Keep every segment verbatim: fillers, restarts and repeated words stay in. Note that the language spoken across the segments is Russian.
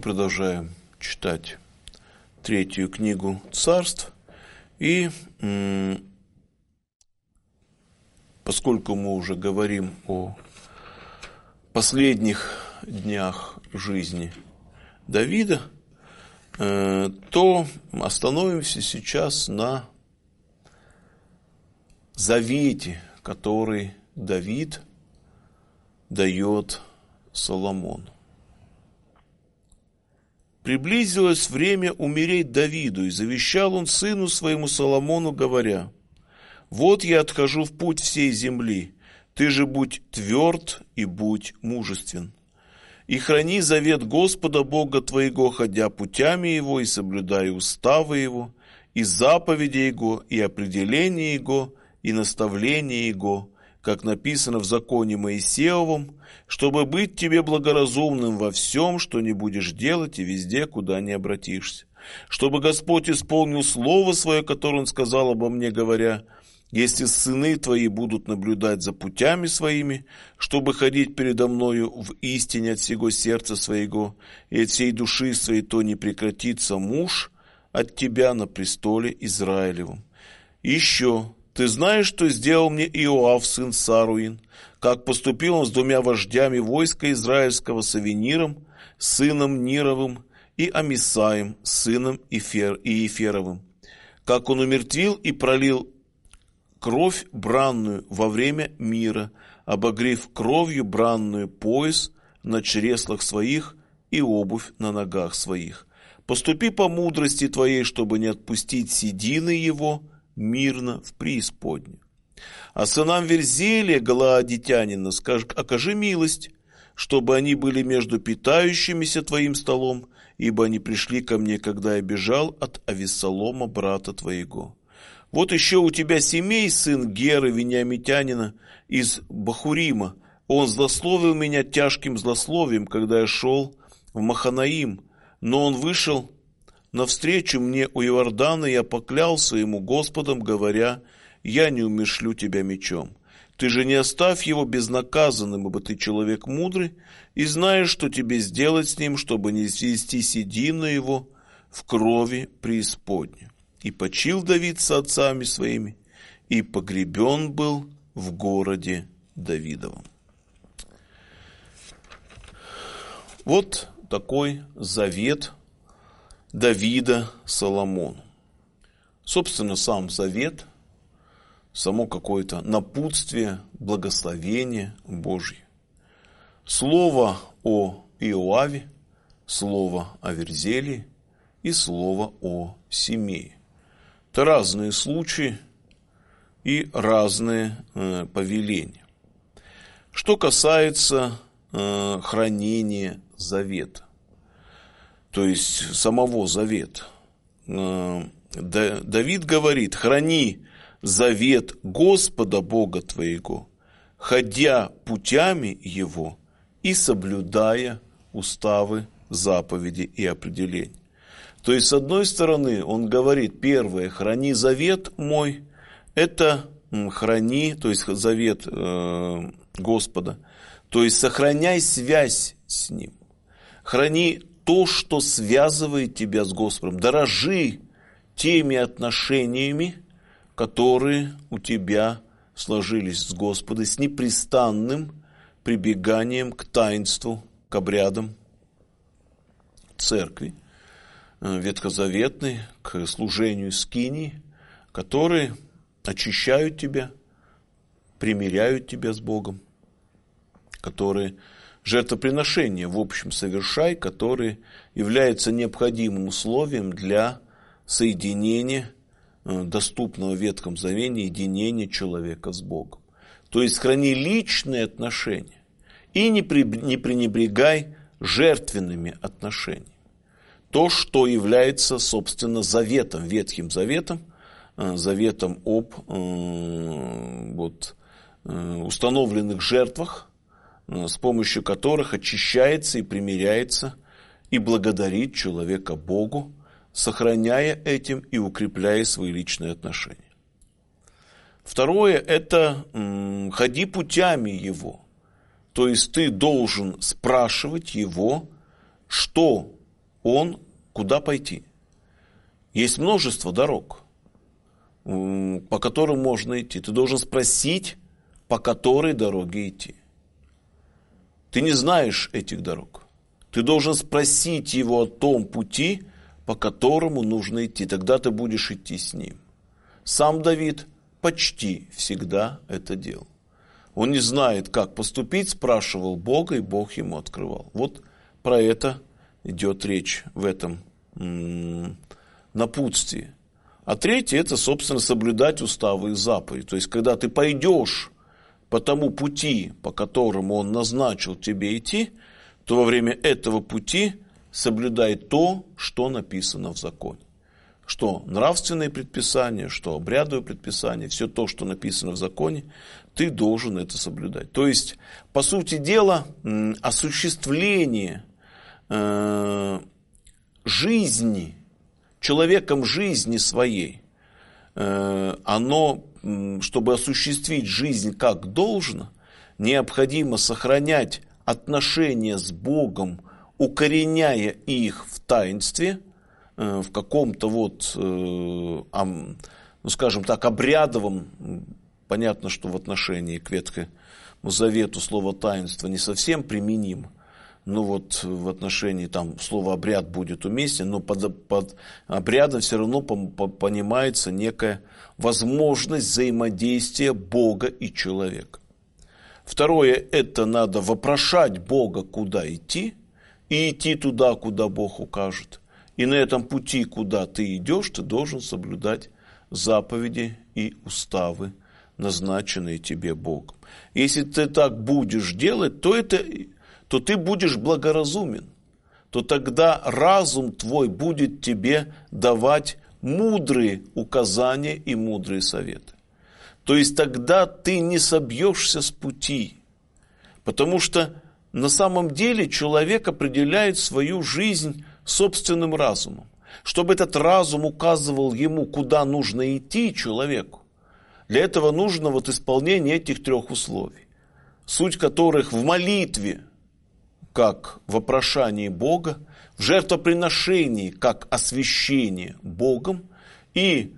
продолжаем читать третью книгу Царств. И м- поскольку мы уже говорим о последних днях жизни Давида, э- то остановимся сейчас на завете, который Давид дает Соломону. Приблизилось время умереть Давиду, и завещал он сыну своему Соломону, говоря: «Вот я отхожу в путь всей земли, ты же будь тверд и будь мужествен. И храни завет Господа Бога твоего, ходя путями Его и соблюдая уставы Его, и заповеди Его, и определения Его, и наставления Его, как написано в законе Моисеевом, чтобы быть тебе благоразумным во всем, что не будешь делать, и везде, куда не обратишься. Чтобы Господь исполнил слово свое, которое Он сказал обо мне, говоря: если сыны твои будут наблюдать за путями своими, чтобы ходить передо мною в истине от всего сердца своего и от всей души своей, то не прекратится муж от тебя на престоле Израилевом. Еще ты знаешь, что сделал мне Иоав, сын Саруин, как поступил он с двумя вождями войска израильского, с Авениром, сыном Нировым, и Амисаем, сыном Ифер, Иеферовым, как он умертвил и пролил кровь бранную во время мира, обогрев кровью бранную пояс на чреслах своих и обувь на ногах своих. Поступи по мудрости твоей, чтобы не отпустить седины его мирно в преисподнюю. А сынам Верзелия, галаадитянина, скажи, окажи милость, чтобы они были между питающимися твоим столом, ибо они пришли ко мне, когда я бежал от Авессалома, брата твоего. Вот еще у тебя Семей, сын Геры, вениамитянина, из Бахурима. Он злословил меня тяжким злословием, когда я шел в Маханаим, но он вышел навстречу мне у Иордана, я поклялся ему Господом, говоря: я не умершлю тебя мечом. Ты же не оставь его безнаказанным, ибо ты человек мудрый, и знаешь, что тебе сделать с ним, чтобы не свести седину его в крови преисподней. И почил Давид с отцами своими, и погребен был в городе Давидовом». Вот такой завет Давида Соломону. Собственно, сам завет, само какое-то напутствие, благословение Божье. Слово о Иоаве, слово о Верзелии и слово о Семее. Это разные случаи и разные э, повеления. Что касается э, хранения завета, то есть самого завета, э, да, Давид говорит: храни завет Господа Бога твоего, ходя путями Его и соблюдая уставы, заповеди и определения. То есть, с одной стороны, он говорит, первое, храни завет мой, это храни, то есть завет э, Господа, то есть сохраняй связь с Ним, храни то, что связывает тебя с Господом, дорожи теми отношениями, которые у тебя сложились с Господом, с непрестанным прибеганием к таинству, к обрядам церкви ветхозаветной, к служению скинии, которые очищают тебя, примиряют тебя с Богом, которые жертвоприношения в общем совершай, которые являются необходимым условием для соединения, доступного в Ветхом Завете, единения человека с Богом. То есть храни личные отношения и не пренебрегай жертвенными отношениями. То, что является, собственно, заветом, Ветхим Заветом, заветом об вот, установленных жертвах, с помощью которых очищается и примиряется и благодарит человека Богу, сохраняя этим и укрепляя свои личные отношения. Второе – это м, ходи путями Его. То есть ты должен спрашивать Его, что он, куда пойти. Есть множество дорог, по которым можно идти. Ты должен спросить, по которой дороге идти. Ты не знаешь этих дорог. Ты должен спросить его о том пути, по которому нужно идти. Тогда ты будешь идти с ним. Сам Давид почти всегда это делал. Он не знает, как поступить, спрашивал Бога, и Бог ему открывал. Вот про это идет речь в этом м- напутствии. А третье, это, собственно, соблюдать уставы и заповеди. То есть, когда ты пойдешь по тому пути, по которому он назначил тебе идти, то во время этого пути соблюдай то, что написано в законе. Что нравственные предписания, что обрядовые предписания, все то, что написано в законе, ты должен это соблюдать. То есть, по сути дела, осуществление э, жизни, человеком жизни своей, э, оно, чтобы осуществить жизнь как должно, необходимо сохранять отношения с Богом, укореняя их в таинстве, э, в каком-то вот, э, ам, ну скажем так, обрядовом. Понятно, что в отношении к Ветхому Завету слово таинство не совсем применимо, но вот в отношении там слово обряд будет уместен, но под, под обрядом все равно понимается некая возможность взаимодействия Бога и человека. Второе, это надо вопрошать Бога, куда идти, и идти туда, куда Бог укажет. И на этом пути, куда ты идешь, ты должен соблюдать заповеди и уставы, назначенные тебе Богом. Если ты так будешь делать, то, это, то ты будешь благоразумен. То тогда разум твой будет тебе давать мудрые указания и мудрые советы. То есть тогда ты не собьешься с пути. Потому что на самом деле человек определяет свою жизнь собственным разумом. Чтобы этот разум указывал ему, куда нужно идти человеку, для этого нужно вот исполнение этих трех условий, суть которых в молитве, как вопрошании Бога, в жертвоприношении, как освящение Богом, и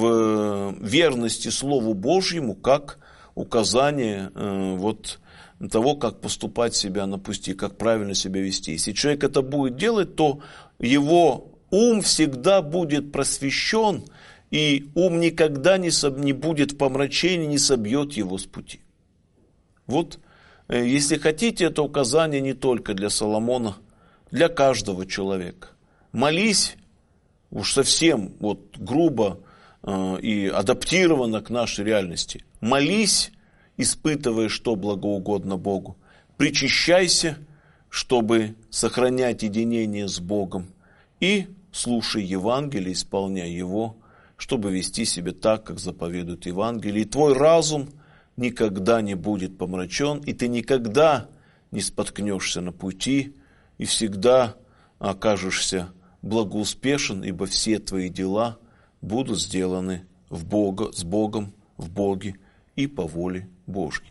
в верности Слову Божьему, как указание э, вот, того, как поступать себя на пути, как правильно себя вести. Если человек это будет делать, то его ум всегда будет просвещен, и ум никогда не, соб, не будет в помрачении, не собьет его с пути. Вот, э, если хотите, это указание не только для Соломона, для каждого человека. Молись, уж совсем вот грубо э, и адаптированно к нашей реальности. Молись, испытывая, что благоугодно Богу. Причащайся, чтобы сохранять единение с Богом. И слушай Евангелие, исполняй его, чтобы вести себя так, как заповедует Евангелие. И твой разум никогда не будет помрачен, и ты никогда не споткнешься на пути, и всегда окажешься благоуспешен, ибо все твои дела будут сделаны в Бога, с Богом, в Боге и по воле Божьей.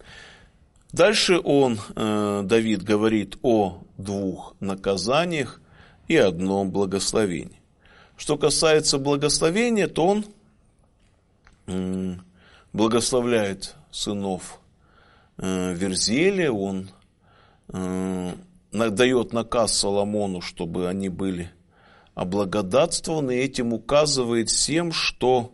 Дальше он, Давид, говорит о двух наказаниях и одном благословении. Что касается благословения, то он благословляет сынов Верзелия, он дает наказ Соломону, чтобы они были облагодатствованы, и этим указывает всем, что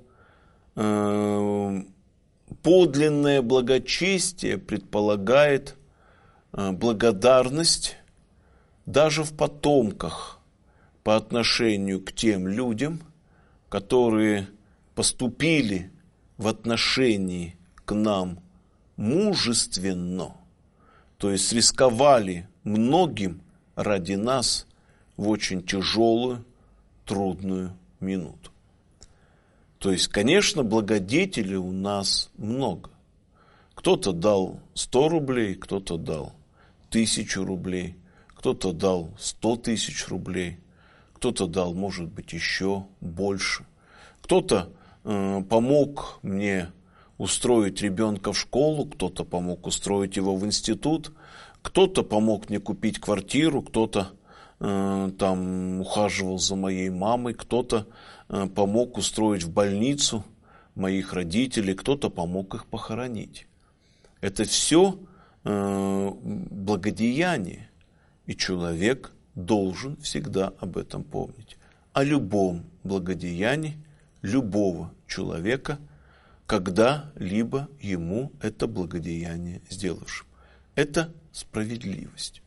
подлинное благочестие предполагает благодарность даже в потомках по отношению к тем людям, которые поступили в отношении к нам мужественно, то есть рисковали многим ради нас в очень тяжелую, трудную минуту. То есть, конечно, благодетелей у нас много. Кто-то дал сто рублей, кто-то дал тысячу рублей, кто-то дал сто тысяч рублей, кто-то дал, может быть, еще больше. Кто-то э, помог мне устроить ребенка в школу, кто-то помог устроить его в институт, кто-то помог мне купить квартиру, кто-то там ухаживал за моей мамой, кто-то помог устроить в больницу моих родителей, кто-то помог их похоронить. Это все благодеяние, и человек должен всегда об этом помнить. О любом благодеянии любого человека, когда-либо ему это благодеяние сделавшим. Это справедливость.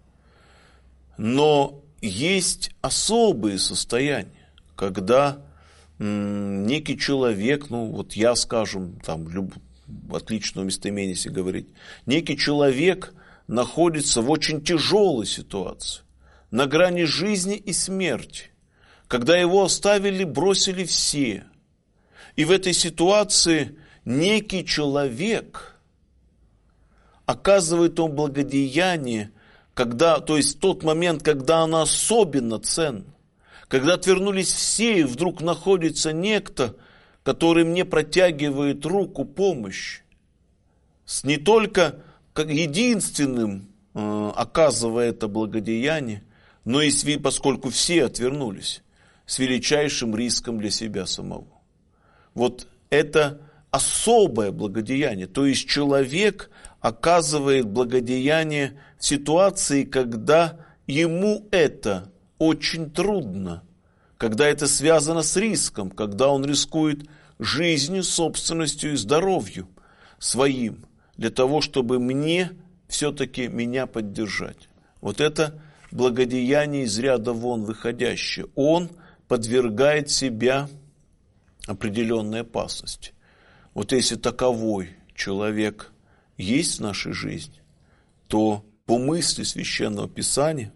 Но есть особые состояния, когда м, некий человек, ну вот я, скажем, там, люб, отличного местоимения, если говорить, некий человек находится в очень тяжелой ситуации, на грани жизни и смерти, когда его оставили, бросили все. И в этой ситуации некий человек оказывает ему благодеяние, когда, то есть тот момент, когда она особенно ценна, когда отвернулись все, и вдруг находится некто, который мне протягивает руку помощи, с не только как единственным э, оказывая это благодеяние, но и с, поскольку все отвернулись, с величайшим риском для себя самого. Вот это особое благодеяние, то есть человек оказывает благодеяние в ситуации, когда ему это очень трудно, когда это связано с риском, когда он рискует жизнью, собственностью и здоровьем своим, для того, чтобы мне все-таки меня поддержать. Вот это благодеяние из ряда вон выходящее. Он подвергает себя определенной опасности. Вот если таковой человек есть в нашей жизни, то по мысли Священного Писания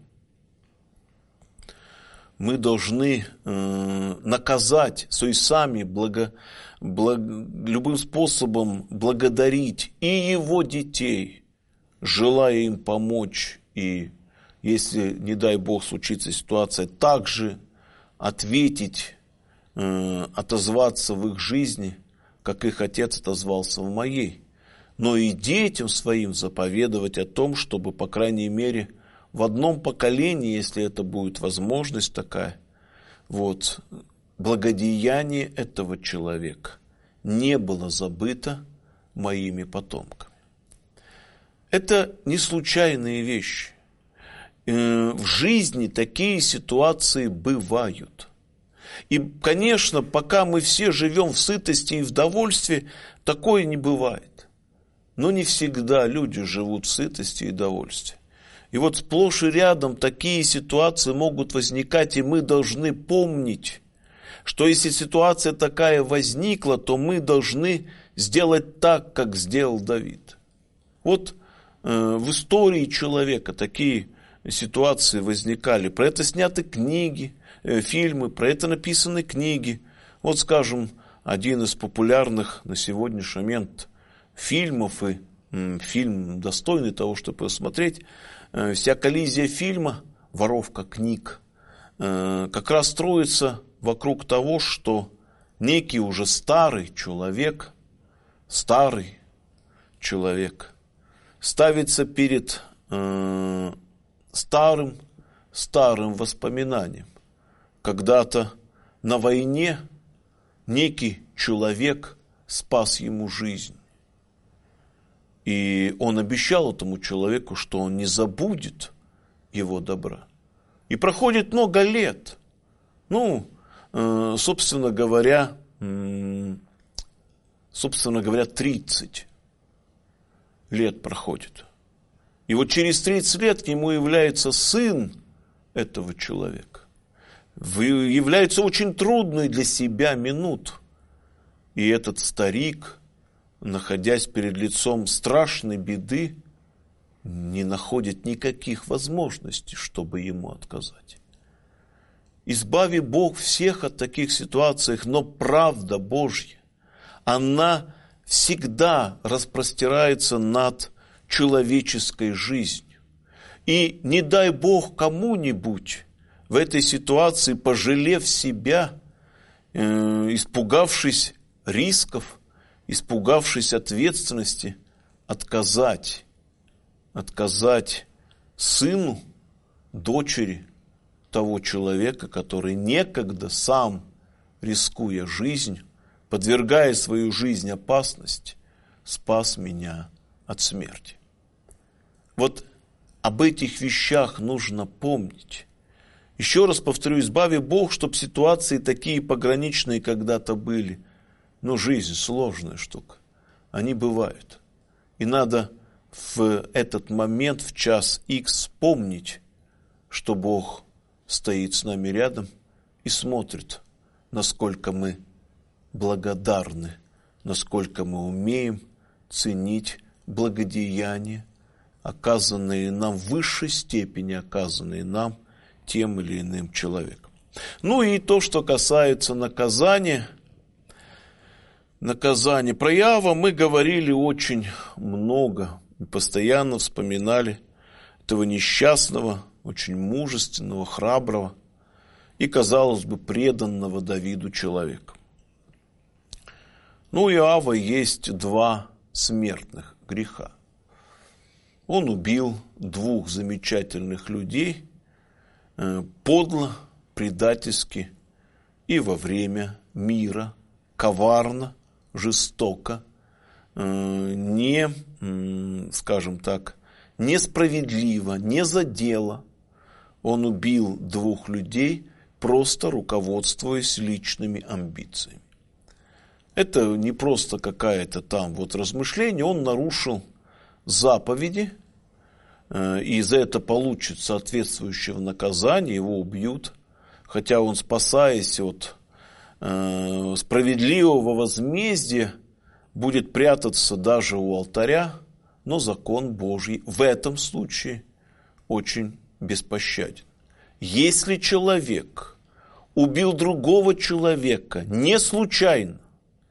мы должны э, наказать, то есть сами благо, благ, любым способом благодарить и его детей, желая им помочь, и если, не дай Бог, случится ситуация, также ответить, э, отозваться в их жизни, как их отец отозвался в моей. Но и детям своим заповедовать о том, чтобы, по крайней мере, в одном поколении, если это будет возможность такая, вот, благодеяние этого человека не было забыто моими потомками. Это не случайные вещи. В жизни такие ситуации бывают. И, конечно, пока мы все живем в сытости и в довольстве, такое не бывает. Но не всегда люди живут в сытости и довольстве. И вот сплошь и рядом такие ситуации могут возникать, и мы должны помнить, что если ситуация такая возникла, то мы должны сделать так, как сделал Давид. Вот э, в истории человека такие ситуации возникали. Про это сняты книги, э, фильмы, про это написаны книги. Вот, скажем, один из популярных на сегодняшний момент фильмов, и м, фильм достойный того, чтобы посмотреть, э, вся коллизия фильма «Воровка книг» э, как раз строится вокруг того, что некий уже старый человек, старый человек ставится перед э, старым, старым воспоминанием. Когда-то на войне некий человек спас ему жизнь. И он обещал этому человеку, что он не забудет его добра. И проходит много лет. Ну, э, собственно говоря, э, собственно говоря, тридцать лет проходит. И вот через тридцать лет к нему является сын этого человека. Является очень трудной для себя минут. И этот старик, находясь перед лицом страшной беды, не находит никаких возможностей, чтобы ему отказать. Избави Бог всех от таких ситуаций, но правда Божья, она всегда распростирается над человеческой жизнью. И не дай Бог кому-нибудь в этой ситуации, пожалев себя, э, испугавшись рисков, испугавшись ответственности, отказать, отказать сыну, дочери, того человека, который некогда сам, рискуя жизнь, подвергая свою жизнь опасности, спас меня от смерти. Вот об этих вещах нужно помнить. Еще раз повторю, избави Бог, чтобы ситуации такие пограничные когда-то были. Но жизнь сложная штука. Они бывают. И надо в этот момент, в час икс, вспомнить, что Бог стоит с нами рядом и смотрит, насколько мы благодарны, насколько мы умеем ценить благодеяния, оказанные нам в высшей степени, оказанные нам тем или иным человеком. Ну и то, что касается наказания. Наказание. Про Иова мы говорили очень много и постоянно вспоминали этого несчастного, очень мужественного, храброго и, казалось бы, преданного Давиду человека. Ну, у Иова есть два смертных греха. Он убил двух замечательных людей э, подло, предательски и во время мира, коварно, жестоко, э, не, э, скажем так, несправедливо, не за дело. Он убил двух людей, просто руководствуясь личными амбициями. Это не просто какая-то там вот размышление, он нарушил заповеди, и за это получит соответствующее наказание, его убьют, хотя он, спасаясь от э, справедливого возмездия, будет прятаться даже у алтаря, но закон Божий в этом случае очень беспощаден. Если человек убил другого человека не случайно,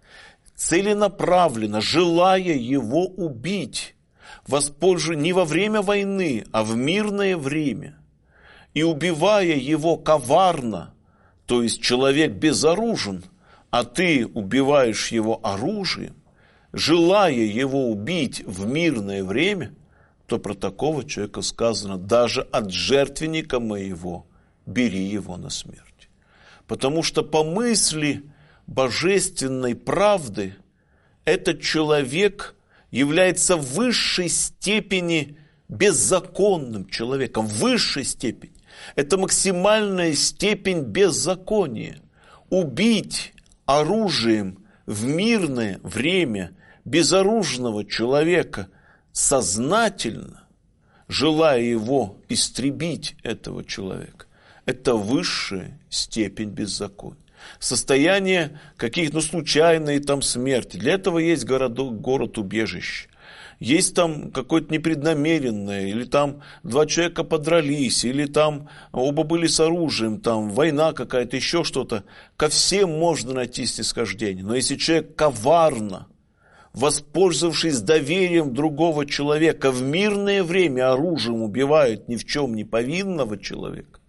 целенаправленно, желая его убить, воспользуясь не во время войны, а в мирное время, и убивая его коварно, то есть человек безоружен, а ты убиваешь его оружием, желая его убить в мирное время, то про такого человека сказано: даже от жертвенника моего бери его на смерть. Потому что по мысли божественной правды этот человек является в высшей степени беззаконным человеком, в высшей степени. Это максимальная степень беззакония. Убить оружием в мирное время безоружного человека сознательно, желая его истребить, этого человека, это высшая степень беззакония. Состояние каких-то, ну, случайной там смерти. Для этого есть городок, город-убежище. Есть там какое-то непреднамеренное, или там два человека подрались, или там оба были с оружием, там война какая-то, еще что-то. Ко всем можно найти снисхождение. Но если человек коварно, воспользовавшись доверием другого человека, в мирное время оружием убивает ни в чем не повинного человека,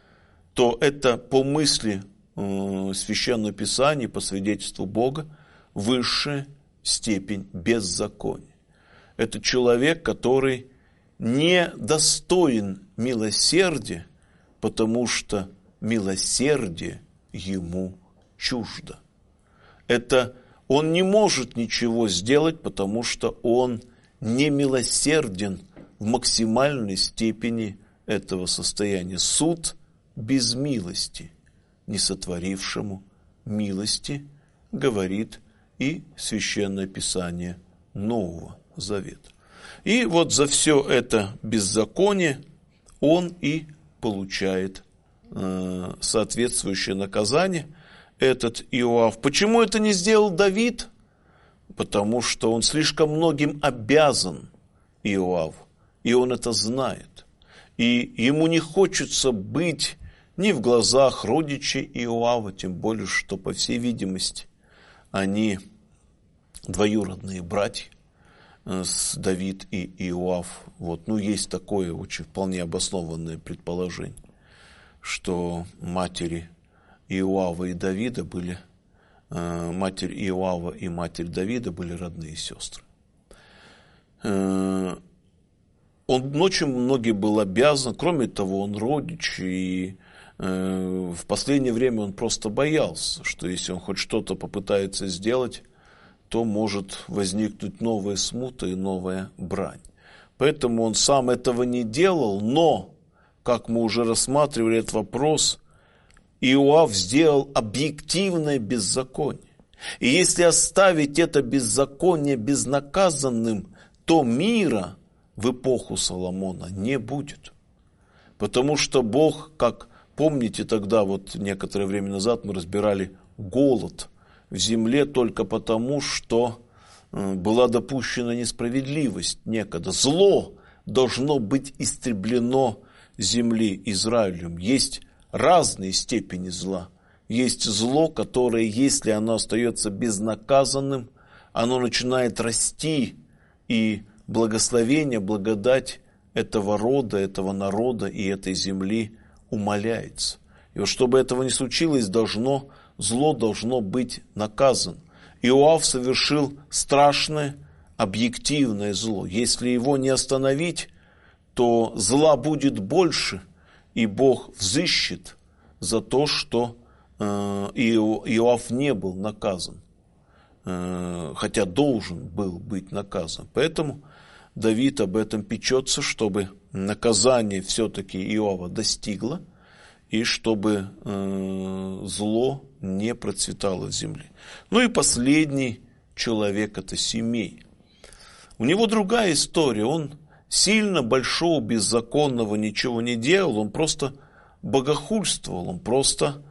то это по мысли э, Священного Писания, по свидетельству Бога, высшая степень беззакония. Это человек, который не достоин милосердия, потому что милосердие ему чуждо. Это он не может ничего сделать, потому что он не милосерден в максимальной степени этого состояния. Суд без милости, не сотворившему милости, говорит и Священное Писание Нового Завета. И вот за все это беззаконие он и получает э, соответствующее наказание, этот Иоав. Почему это не сделал Давид? Потому что он слишком многим обязан Иоаву, и он это знает. И ему не хочется быть ни в глазах родичей Иоава, тем более, что, по всей видимости, они двоюродные братья, с Давид и Иоав. Вот. Ну, есть такое очень вполне обоснованное предположение, что матери Иоава и Давида были, э, матерь Иоава и матерь Давида были родные сестры. Э, он очень многим был обязан, кроме того, он родич, и В последнее время он просто боялся, что если он хоть что-то попытается сделать, то может возникнуть новая смута и новая брань. Поэтому он сам этого не делал, но, как мы уже рассматривали этот вопрос, Иоав сделал объективное беззаконие. И если оставить это беззаконие безнаказанным, то мира в эпоху Соломона не будет. Потому что Бог, как помните, тогда, вот некоторое время назад мы разбирали голод в земле только потому, что была допущена несправедливость некогда. Зло должно быть истреблено земли Израилем. Есть разные степени зла. Есть зло, которое, если оно остается безнаказанным, оно начинает расти, и благословение, благодать этого рода, этого народа и этой земли умаляется. И вот чтобы этого не случилось, должно, зло должно быть наказано. Иоав совершил страшное объективное зло. Если его не остановить, то зла будет больше, и Бог взыщет за то, что э, Иоав не был наказан, э, хотя должен был быть наказан. Поэтому Давид об этом печется, чтобы наказание все-таки Иова достигло, и чтобы э, зло не процветало в земле. Ну и последний человек – это Семей. У него другая история. Он сильно большого беззаконного ничего не делал, он просто богохульствовал, он просто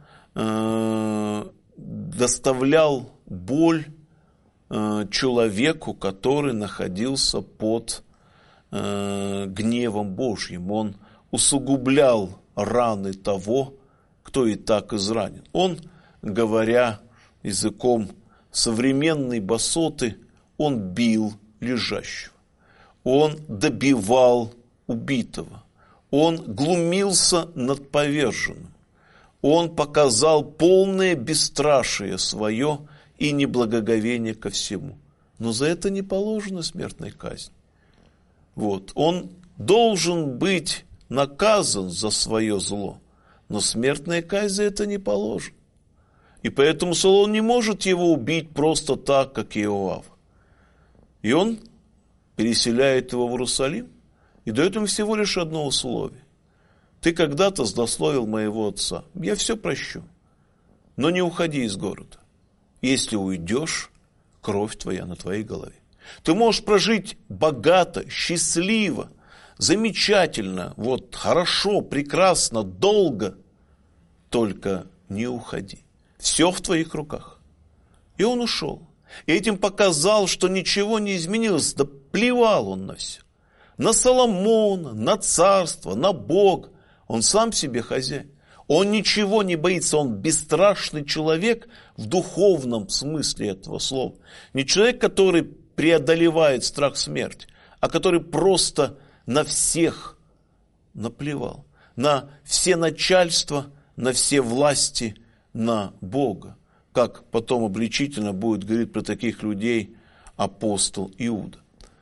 э, доставлял боль э, человеку, который находился под э, гневом Божьим. Он усугублял раны того, кто и так изранен. Он, говоря языком современной басоты, он бил лежащего, он добивал убитого, он глумился над поверженным, он показал полное бесстрашие свое и неблагоговение ко всему. Но за это не положена смертная казнь. Вот. Он должен быть наказан за свое зло, но смертная казнь за это не положена. И поэтому Соломон не может его убить просто так, как Иоав. И он переселяет его в Иерусалим и дает ему всего лишь одно условие. Ты когда-то злословил моего отца, я все прощу, но не уходи из города. Если уйдешь, кровь твоя на твоей голове. Ты можешь прожить богато, счастливо, замечательно, вот хорошо, прекрасно, долго, только не уходи. Все в твоих руках. И он ушел. И этим показал, что ничего не изменилось. Да плевал он на все. На Соломона, на царство, на Бога. Он сам себе хозяин. Он ничего не боится. Он бесстрашный человек в духовном смысле этого слова. Не человек, который преодолевает страх смерти, а который просто на всех наплевал. На все начальства, на все власти, на Бога. Как потом обличительно будет говорить про таких людей апостол Иуда.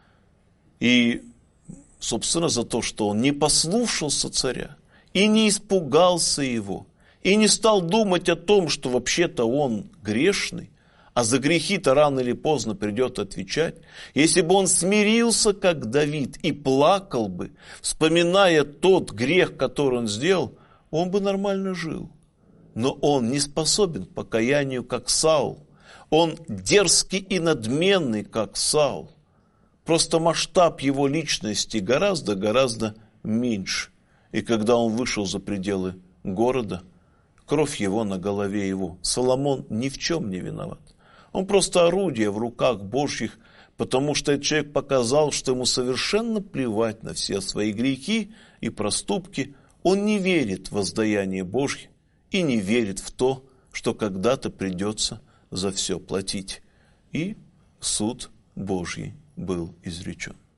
И, собственно, за то, что он не послушался царя и не испугался его, и не стал думать о том, что вообще-то он грешный, а за грехи-то рано или поздно придет отвечать. Если бы он смирился, как Давид, и плакал бы, вспоминая тот грех, который он сделал, он бы нормально жил. Но он не способен к покаянию, как Саул. Он дерзкий и надменный, как Саул. Просто масштаб его личности гораздо-гораздо меньше. И когда он вышел за пределы города, кровь его на голове его. Соломон ни в чем не виноват. Он просто орудие в руках Божьих, потому что этот человек показал, что ему совершенно плевать на все свои грехи и проступки. Он не верит в воздаяние Божье и не верит в то, что когда-то придется за все платить. И суд Божий был изречен.